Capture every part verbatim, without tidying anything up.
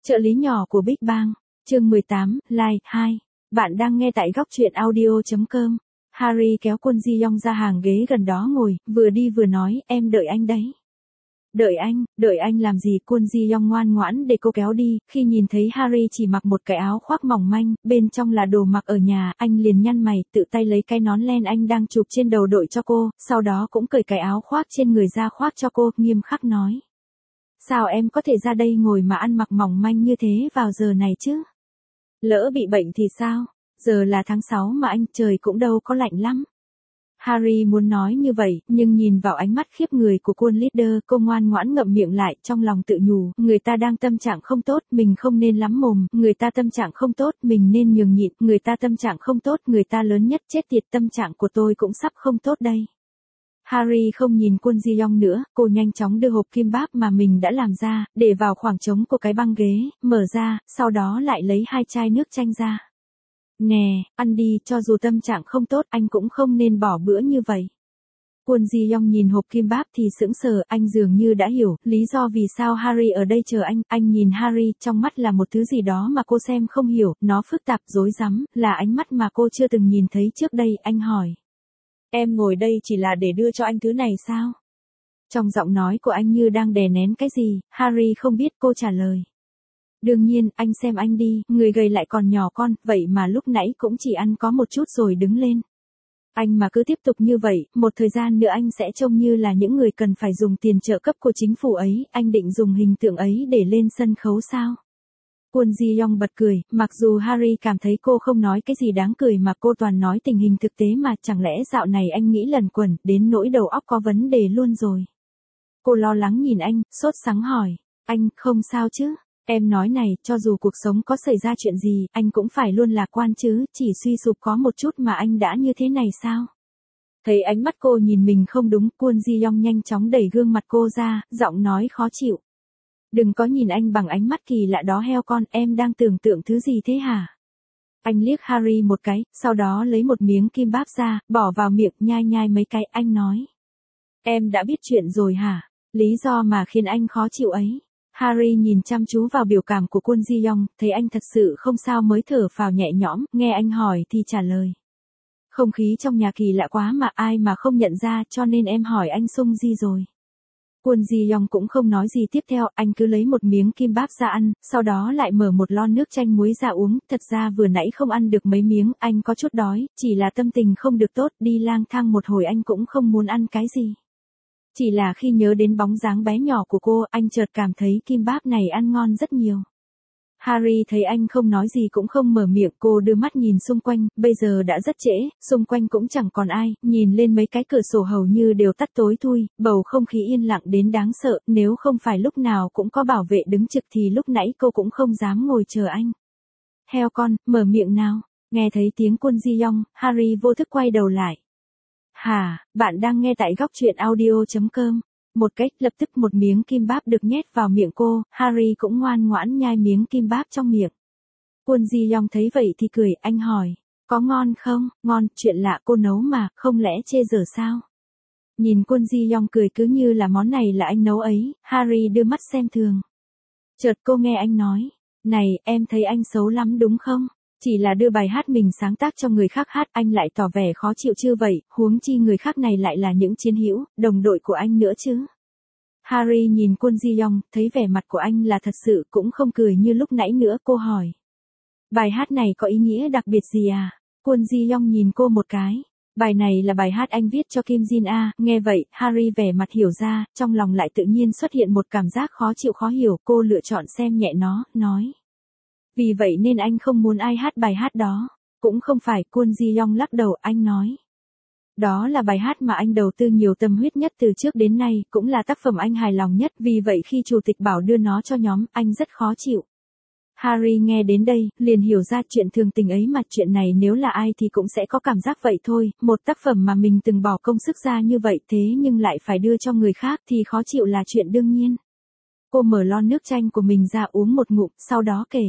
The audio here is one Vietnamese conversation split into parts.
Trợ lý nhỏ của Big Bang, chương mười tám, Live hai. Bạn đang nghe tại góc truyện audio chấm com. Harry kéo Kwon Ji Young ra hàng ghế gần đó ngồi, vừa đi vừa nói, em đợi anh đấy. Đợi anh, đợi anh làm gì? Kwon Ji Young ngoan ngoãn để cô kéo đi, khi nhìn thấy Harry chỉ mặc một cái áo khoác mỏng manh, bên trong là đồ mặc ở nhà, anh liền nhăn mày, tự tay lấy cái nón len anh đang chụp trên đầu đội cho cô, sau đó cũng cởi cái áo khoác trên người ra khoác cho cô, nghiêm khắc nói. Sao em có thể ra đây ngồi mà ăn mặc mỏng manh như thế vào giờ này chứ? Lỡ bị bệnh thì sao? Giờ là tháng sáu mà anh, trời cũng đâu có lạnh lắm. Harry muốn nói như vậy, nhưng nhìn vào ánh mắt khiếp người của Kwon Leader, cô ngoan ngoãn ngậm miệng lại, trong lòng tự nhủ, người ta đang tâm trạng không tốt, mình không nên lắm mồm, người ta tâm trạng không tốt, mình nên nhường nhịn, người ta tâm trạng không tốt, người ta lớn nhất, chết tiệt, tâm trạng của tôi cũng sắp không tốt đây. Harry không nhìn Kwon Ji Young nữa, cô nhanh chóng đưa hộp kim báp mà mình đã làm ra, để vào khoảng trống của cái băng ghế, mở ra, sau đó lại lấy hai chai nước chanh ra. Nè, ăn đi, cho dù tâm trạng không tốt, anh cũng không nên bỏ bữa như vậy. Kwon Ji Young nhìn hộp kim báp thì sững sờ, anh dường như đã hiểu, lý do vì sao Harry ở đây chờ anh, anh nhìn Harry, trong mắt là một thứ gì đó mà cô xem không hiểu, nó phức tạp, rối rắm, là ánh mắt mà cô chưa từng nhìn thấy trước đây, anh hỏi. Em ngồi đây chỉ là để đưa cho anh thứ này sao? Trong giọng nói của anh như đang đè nén cái gì, Harry không biết, cô trả lời. Đương nhiên, anh xem anh đi, người gầy lại còn nhỏ con, vậy mà lúc nãy cũng chỉ ăn có một chút rồi đứng lên. Anh mà cứ tiếp tục như vậy, một thời gian nữa anh sẽ trông như là những người cần phải dùng tiền trợ cấp của chính phủ ấy, anh định dùng hình tượng ấy để lên sân khấu sao? Kwon Ji Young bật cười, mặc dù Harry cảm thấy cô không nói cái gì đáng cười mà cô toàn nói tình hình thực tế mà, chẳng lẽ dạo này anh nghĩ lần quẩn, đến nỗi đầu óc có vấn đề luôn rồi. Cô lo lắng nhìn anh, sốt sắng hỏi, anh, không sao chứ? Em nói này, cho dù cuộc sống có xảy ra chuyện gì, anh cũng phải luôn lạc quan chứ, chỉ suy sụp có một chút mà anh đã như thế này sao? Thấy ánh mắt cô nhìn mình không đúng, Kwon Ji Young nhanh chóng đẩy gương mặt cô ra, giọng nói khó chịu. Đừng có nhìn anh bằng ánh mắt kỳ lạ đó heo con, em đang tưởng tượng thứ gì thế hả? Anh liếc Harry một cái, sau đó lấy một miếng kim báp ra, bỏ vào miệng, nhai nhai mấy cái, anh nói. Em đã biết chuyện rồi hả? Lý do mà khiến anh khó chịu ấy. Harry nhìn chăm chú vào biểu cảm của Kwon Ji Young, thấy anh thật sự không sao mới thở phào nhẹ nhõm, nghe anh hỏi thì trả lời. Không khí trong nhà kỳ lạ quá mà ai mà không nhận ra, cho nên em hỏi anh Sung Ji rồi. Kwon Ji Young cũng không nói gì tiếp theo, anh cứ lấy một miếng kim báp ra ăn, sau đó lại mở một lon nước chanh muối ra uống, thật ra vừa nãy không ăn được mấy miếng, anh có chút đói, chỉ là tâm tình không được tốt, đi lang thang một hồi anh cũng không muốn ăn cái gì. Chỉ là khi nhớ đến bóng dáng bé nhỏ của cô, anh chợt cảm thấy kim báp này ăn ngon rất nhiều. Harry thấy anh không nói gì cũng không mở miệng, cô đưa mắt nhìn xung quanh, bây giờ đã rất trễ, xung quanh cũng chẳng còn ai, nhìn lên mấy cái cửa sổ hầu như đều tắt tối thui, bầu không khí yên lặng đến đáng sợ, nếu không phải lúc nào cũng có bảo vệ đứng trực thì lúc nãy cô cũng không dám ngồi chờ anh. Heo con, mở miệng nào, nghe thấy tiếng Kwon Ji Young, Harry vô thức quay đầu lại. Hả, bạn đang nghe tại góc truyện audio chấm com. Một cách, lập tức một miếng kim báp được nhét vào miệng cô, Harry cũng ngoan ngoãn nhai miếng kim báp trong miệng. Kwon Ji Young thấy vậy thì cười, anh hỏi, có ngon không? Ngon, chuyện lạ, cô nấu mà, không lẽ chê dở sao? Nhìn Kwon Ji Young cười cứ như là món này là anh nấu ấy, Harry đưa mắt xem thường. Chợt cô nghe anh nói, này, em thấy anh xấu lắm đúng không? Chỉ là đưa bài hát mình sáng tác cho người khác hát, anh lại tỏ vẻ khó chịu chứ vậy, huống chi người khác này lại là những chiến hữu, đồng đội của anh nữa chứ. Harry nhìn Kwon Ji Young, thấy vẻ mặt của anh là thật sự, cũng không cười như lúc nãy nữa, cô hỏi. Bài hát này có ý nghĩa đặc biệt gì à? Kwon Ji Young nhìn cô một cái. Bài này là bài hát anh viết cho Kim Jin A, nghe vậy, Harry vẻ mặt hiểu ra, trong lòng lại tự nhiên xuất hiện một cảm giác khó chịu khó hiểu, cô lựa chọn xem nhẹ nó, nói. Vì vậy nên anh không muốn ai hát bài hát đó. Cũng không phải, Kwon Ji Young lắc đầu, anh nói. Đó là bài hát mà anh đầu tư nhiều tâm huyết nhất từ trước đến nay, cũng là tác phẩm anh hài lòng nhất, vì vậy khi chủ tịch bảo đưa nó cho nhóm, anh rất khó chịu. Harry nghe đến đây, liền hiểu ra chuyện thường tình ấy mà, chuyện này nếu là ai thì cũng sẽ có cảm giác vậy thôi, một tác phẩm mà mình từng bỏ công sức ra như vậy thế nhưng lại phải đưa cho người khác thì khó chịu là chuyện đương nhiên. Cô mở lon nước chanh của mình ra uống một ngụm, sau đó kể.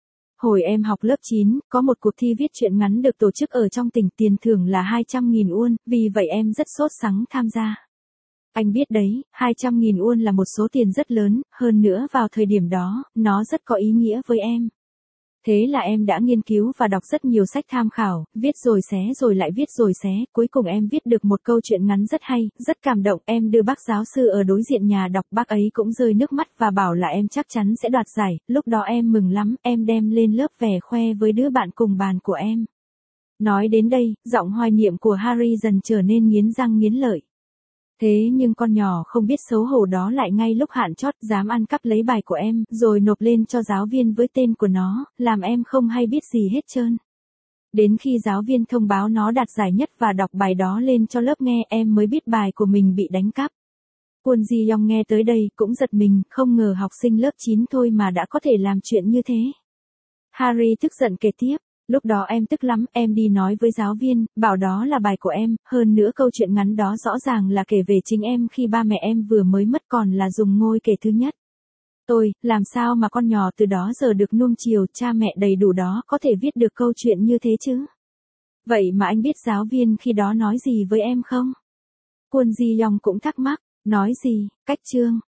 Hồi em học lớp chín, có một cuộc thi viết truyện ngắn được tổ chức ở trong tỉnh, tiền thưởng là hai trăm nghìn won, vì vậy em rất sốt sắng tham gia. Anh biết đấy, hai trăm nghìn won là một số tiền rất lớn, hơn nữa vào thời điểm đó, nó rất có ý nghĩa với em. Thế là em đã nghiên cứu và đọc rất nhiều sách tham khảo, viết rồi xé rồi lại viết rồi xé, cuối cùng em viết được một câu chuyện ngắn rất hay, rất cảm động, em đưa bác giáo sư ở đối diện nhà đọc, bác ấy cũng rơi nước mắt và bảo là em chắc chắn sẽ đoạt giải, lúc đó em mừng lắm, em đem lên lớp vẻ khoe với đứa bạn cùng bàn của em. Nói đến đây, giọng hoài niệm của Harry dần trở nên nghiến răng nghiến lợi. Thế nhưng con nhỏ không biết xấu hổ đó lại ngay lúc hạn chót dám ăn cắp lấy bài của em, rồi nộp lên cho giáo viên với tên của nó, làm em không hay biết gì hết trơn. Đến khi giáo viên thông báo nó đạt giải nhất và đọc bài đó lên cho lớp nghe, em mới biết bài của mình bị đánh cắp. Kwon Ji Young nghe tới đây cũng giật mình, không ngờ học sinh lớp chín thôi mà đã có thể làm chuyện như thế. Harry tức giận kể tiếp. Lúc đó em tức lắm, em đi nói với giáo viên, bảo đó là bài của em, hơn nữa câu chuyện ngắn đó rõ ràng là kể về chính em khi ba mẹ em vừa mới mất, còn là dùng ngôi kể thứ nhất. Tôi, làm sao mà con nhỏ từ đó giờ được nuông chiều, cha mẹ đầy đủ đó có thể viết được câu chuyện như thế chứ? Vậy mà anh biết giáo viên khi đó nói gì với em không? Kwon Ji Young cũng thắc mắc, nói gì, cách chương.